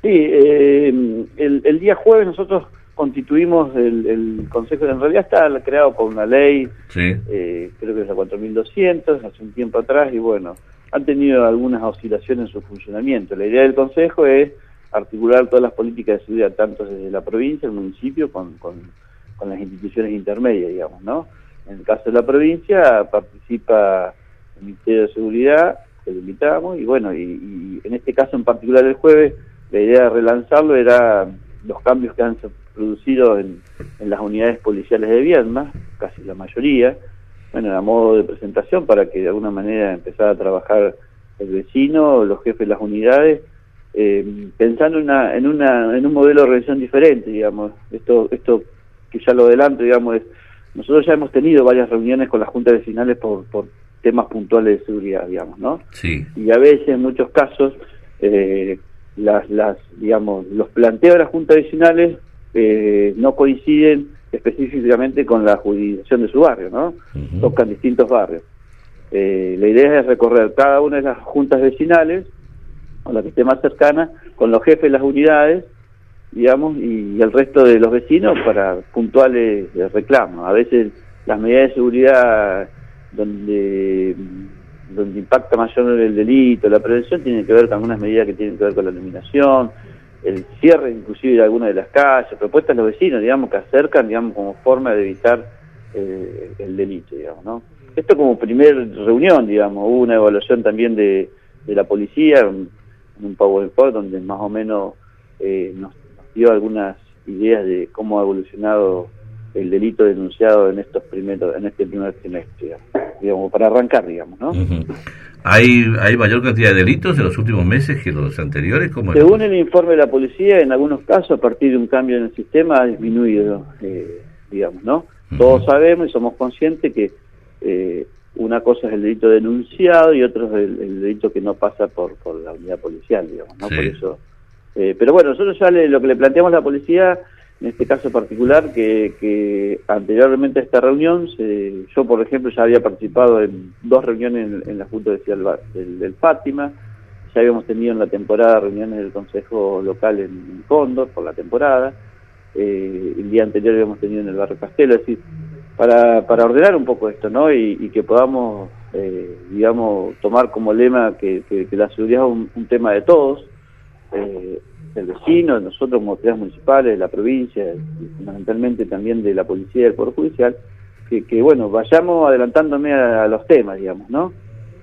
Sí, el día jueves nosotros constituimos el Consejo, en realidad está creado por una ley, Sí. creo que es la 4200, hace un tiempo atrás, y bueno, han tenido algunas oscilaciones en su funcionamiento. La idea del Consejo es articular todas las políticas de seguridad, tanto desde la provincia, el municipio, con las instituciones intermedias, digamos, ¿no? En el caso de la provincia participa el Ministerio de Seguridad, que lo invitamos, y bueno, y en este caso en particular el jueves, la idea de relanzarlo era los cambios que han producido en las unidades policiales de Viedma, casi la mayoría, bueno, a modo de presentación para que de alguna manera empezara a trabajar el vecino, los jefes de las unidades, pensando en un modelo de organización diferente, digamos. Esto que ya lo adelanto, digamos, nosotros ya hemos tenido varias reuniones con las juntas vecinales por temas puntuales de seguridad, digamos, ¿no? Sí. Y a veces, en muchos casos, digamos, los planteos de las juntas vecinales no coinciden específicamente con la jurisdicción de su barrio, ¿no? Tocan distintos barrios. La idea es recorrer cada una de las juntas vecinales, o la que esté más cercana, con los jefes de las unidades, digamos, y el resto de los vecinos para puntuales reclamos. A veces las medidas de seguridad donde impacta mayor el delito, la prevención, tiene que ver con algunas medidas que tienen que ver con la iluminación, el cierre inclusive de algunas de las calles, propuestas de los vecinos, digamos, que acercan, digamos, como forma de evitar el delito, digamos, ¿no? Esto como primer reunión, digamos. Hubo una evaluación también de la policía, en un PowerPoint donde más o menos nos dio algunas ideas de cómo ha evolucionado el delito denunciado en este primer trimestre, digamos, para arrancar, digamos, ¿no? ¿Hay mayor cantidad de delitos en los últimos meses que los anteriores? ¿Cómo Según el informe de la policía, en algunos casos, a partir de un cambio en el sistema, ha disminuido, digamos, ¿no? Todos sabemos y somos conscientes que una cosa es el delito denunciado y otro es el delito que no pasa por la unidad policial, digamos, ¿no? Sí. Por eso, pero bueno, nosotros ya lo que le planteamos a la policía, en este caso particular, que anteriormente a esta reunión, yo por ejemplo ya había participado en 2 reuniones en la Junta del Fátima, ya habíamos tenido en la temporada reuniones del Consejo Local en Cóndor por la temporada, el día anterior habíamos tenido en el barrio Castelo, es decir, para ordenar un poco esto, ¿no? Y que podamos, digamos, tomar como lema que la seguridad es un tema de todos, del vecino, de nosotros como autoridades municipales, de la provincia, y fundamentalmente también de la policía y del Poder Judicial, que bueno, vayamos adelantándome a los temas, digamos, ¿no?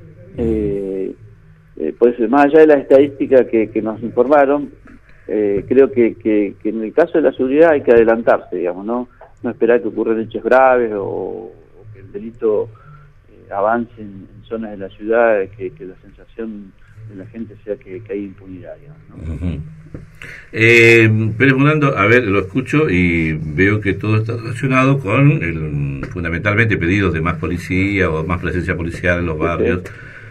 Pues más allá de las estadísticas que nos informaron, creo que en el caso de la seguridad hay que adelantarse, digamos, ¿no? No esperar que ocurran hechos graves o que el delito avance en zonas de la ciudad, que la sensación de la gente sea que hay impunidad, digamos, ¿no? Pérez Murando, a ver, lo escucho y veo que todo está relacionado con fundamentalmente pedidos de más policía o más presencia policial en los barrios.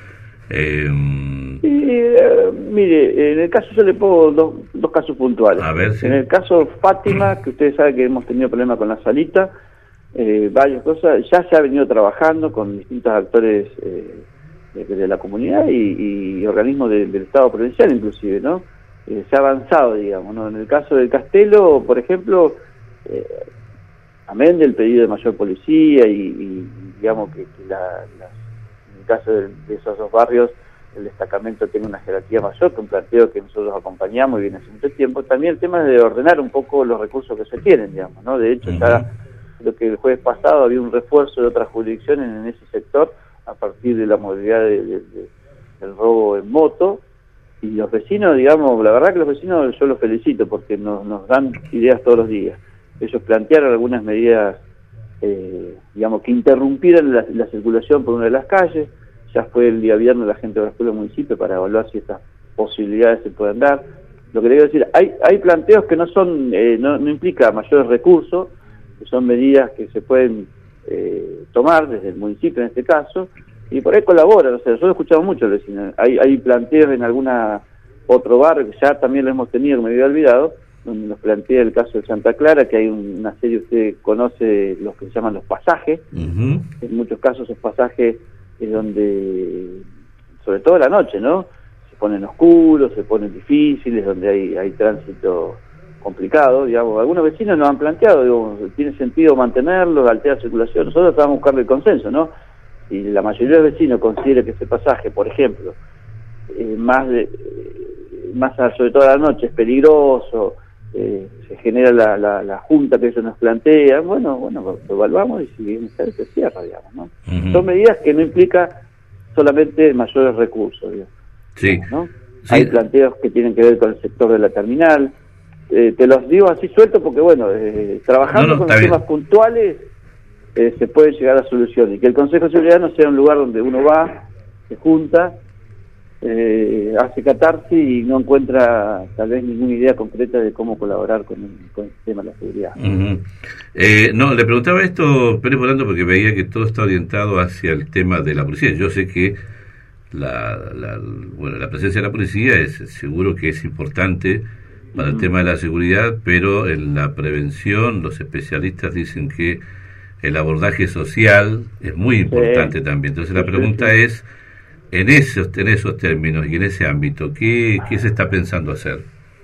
Mire, en el caso yo le pongo dos casos puntuales. A ver, sí. En el caso Fátima, que ustedes saben que hemos tenido problemas con la salita, varias cosas, ya se ha venido trabajando con distintos actores de la comunidad y organismos del Estado provincial inclusive, ¿no? Se ha avanzado, digamos, ¿no? En el caso del Castelo, por ejemplo, amén del pedido de mayor policía y digamos que en el caso de esos 2 barrios el destacamento tiene una jerarquía mayor, que un planteo que nosotros acompañamos y viene hace mucho tiempo. También el tema es de ordenar un poco los recursos que se tienen, digamos, ¿no? De hecho, ya lo que el jueves pasado había un refuerzo de otras jurisdicciones en ese sector a partir de la modalidad del robo en moto. Y los vecinos, digamos, la verdad que los vecinos yo los felicito porque nos dan ideas todos los días. Ellos plantearon algunas medidas, digamos, que interrumpieran la circulación por una de las calles. Ya fue el día viernes la gente de la escuela del municipio para evaluar si estas posibilidades se pueden dar. Lo que le quiero decir, hay planteos que no son, no implica mayores recursos, que son medidas que se pueden tomar desde el municipio en este caso, y por ahí colaboran. O sea, nosotros escuchamos mucho al vecino. Hay planteos en alguna otro barrio que ya también lo hemos tenido, que me había olvidado, donde nos plantea el caso de Santa Clara, que hay una serie, usted conoce los que se llaman los pasajes. En muchos casos esos pasajes es donde, sobre todo a la noche, ¿no? Se ponen oscuros, se ponen difíciles, donde hay tránsito complicado, digamos. Algunos vecinos nos han planteado, digo, tiene sentido mantenerlo, altera la circulación. Nosotros estamos buscando el consenso, ¿no? Si la mayoría de los vecinos considera que ese pasaje, por ejemplo, sobre todo a la noche, es peligroso, se genera la junta que ellos nos plantean, bueno, lo evaluamos y si es necesario se cierra, digamos, ¿no? Son medidas que no implican solamente mayores recursos, digamos, sí. ¿no? Sí. Hay planteos que tienen que ver con el sector de la terminal. Te los digo así suelto porque, bueno, trabajando con los temas puntuales se puede llegar a soluciones. Y que el Consejo de Seguridad no sea un lugar donde uno va, se junta, hace catarsis y no encuentra tal vez ninguna idea concreta de cómo colaborar con el tema de la seguridad. No, le preguntaba esto, Pérez Volando, porque veía que todo está orientado hacia el tema de la policía. Yo sé que la presencia de la policía seguro que es importante para el tema de la seguridad, pero en la prevención los especialistas dicen que el abordaje social es muy importante también. Entonces la pregunta es, en esos términos y en ese ámbito, ¿qué se está pensando hacer?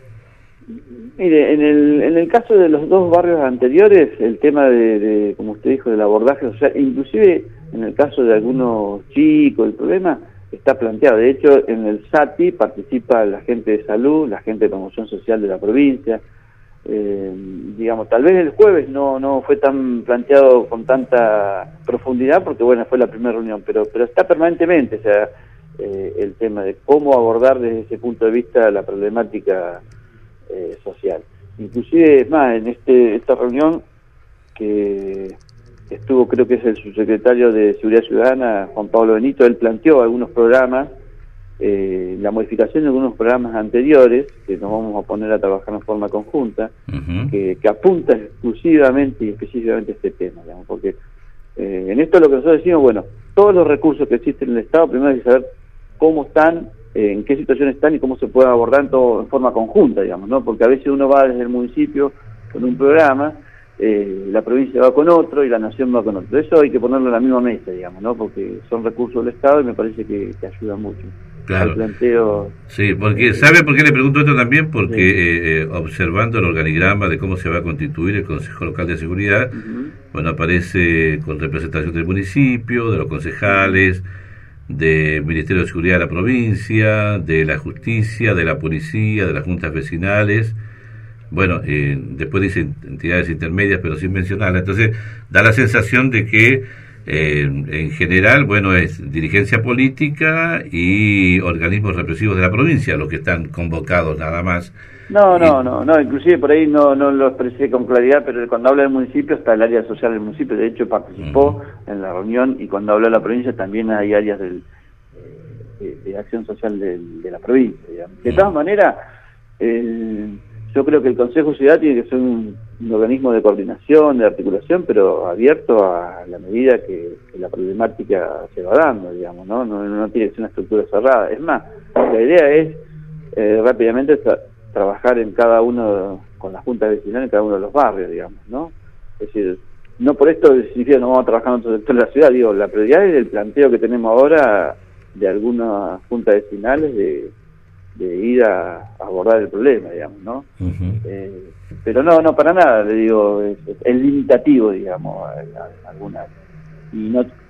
Mire, en el caso de los dos barrios anteriores, el tema de como usted dijo, del abordaje social, inclusive en el caso de algunos chicos, el problema está planteado. De hecho, en el SATI participa la gente de salud, la gente de promoción social de la provincia. Digamos, tal vez el jueves no fue tan planteado con tanta profundidad porque, bueno, fue la primera reunión, pero está permanentemente, o sea, el tema de cómo abordar desde ese punto de vista la problemática social. Inclusive, es más, en esta reunión que estuvo, creo que es el subsecretario de Seguridad Ciudadana, Juan Pablo Benito, él planteó algunos programas, la modificación de algunos programas anteriores, que nos vamos a poner a trabajar en forma conjunta, que apunta exclusivamente y específicamente a este tema, digamos, porque en esto lo que nosotros decimos, bueno, todos los recursos que existen en el Estado, primero hay que saber cómo están, en qué situación están y cómo se pueden abordar en forma conjunta, digamos, ¿no? Porque a veces uno va desde el municipio con un programa, la provincia va con otro y la nación va con otro. Eso hay que ponerlo en la misma mesa, digamos, ¿no? Porque son recursos del Estado y me parece que ayuda mucho. Claro. El planteo. Sí, porque ¿sabe por qué le pregunto esto también? Porque observando el organigrama de cómo se va a constituir el Consejo Local de Seguridad, bueno, aparece con representación del municipio, de los concejales, del Ministerio de Seguridad de la provincia, de la Justicia, de la Policía, de las juntas vecinales. Bueno, después dice entidades intermedias, pero sin mencionarlas. Entonces, da la sensación de que, en general, bueno, es dirigencia política y organismos represivos de la provincia los que están convocados nada más. No, inclusive por ahí no lo expresé con claridad, pero cuando habla del municipio está el área social del municipio, de hecho participó en la reunión, y cuando habla de la provincia también hay áreas de acción social de la provincia, digamos. De todas maneras, yo creo que el Consejo de Ciudad tiene que ser un organismo de coordinación, de articulación, pero abierto a la medida que la problemática se va dando, digamos, ¿no? No tiene que ser una estructura cerrada. Es más, la idea es rápidamente trabajar en cada uno, con las juntas vecinales en cada uno de los barrios, digamos, ¿no? Es decir, no por esto significa que no vamos a trabajar en otro sector de la ciudad, digo, la prioridad es el planteo que tenemos ahora de algunas juntas vecinales de ir a abordar el problema, digamos, ¿no? Pero no, para nada, le digo, es limitativo, digamos, a alguna. Y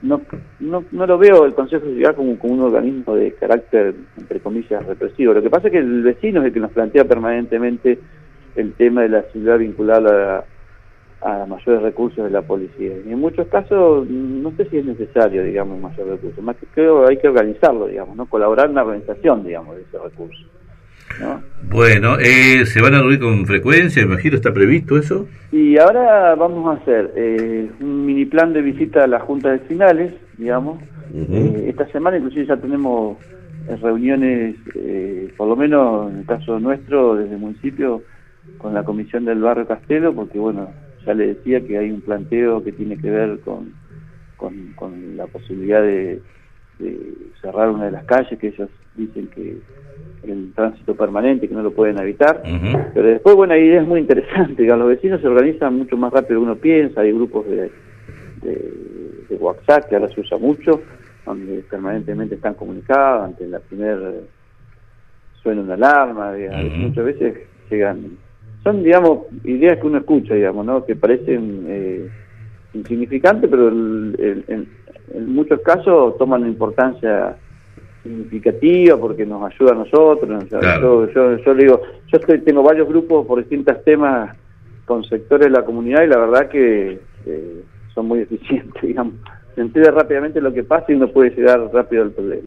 no lo veo el Consejo de Ciudad como un organismo de carácter, entre comillas, represivo. Lo que pasa es que el vecino es el que nos plantea permanentemente el tema de la ciudad vinculada a mayores recursos de la policía. Y en muchos casos, no sé si es necesario, digamos, mayores recursos. Más que creo hay que organizarlo, digamos, ¿no? Colaborar en la organización, digamos, de ese recurso, ¿no? Bueno, ¿se van a reunir con frecuencia? Imagino, ¿está previsto eso? Y ahora vamos a hacer un mini plan de visita a las juntas vecinales, digamos. Esta semana inclusive ya tenemos reuniones, por lo menos en el caso nuestro, desde el municipio, con la comisión del barrio Castelo, porque bueno, ya le decía que hay un planteo que tiene que ver con la posibilidad de cerrar una de las calles, que ellos dicen que el tránsito permanente, que no lo pueden evitar. Pero después, bueno, hay ideas muy interesantes, que los vecinos se organizan mucho más rápido de lo que uno piensa. Hay grupos de WhatsApp que ahora se usa mucho, donde permanentemente están comunicados ante la primera suena una alarma, digamos, muchas veces llegan, son, digamos, ideas que uno escucha, digamos, ¿no? Que parecen insignificantes, pero en muchos casos toman una importancia significativa porque nos ayuda a nosotros. Claro. Yo le digo, tengo varios grupos por distintos temas con sectores de la comunidad y la verdad que son muy eficientes, digamos. Se entera rápidamente lo que pasa y uno puede llegar rápido al problema.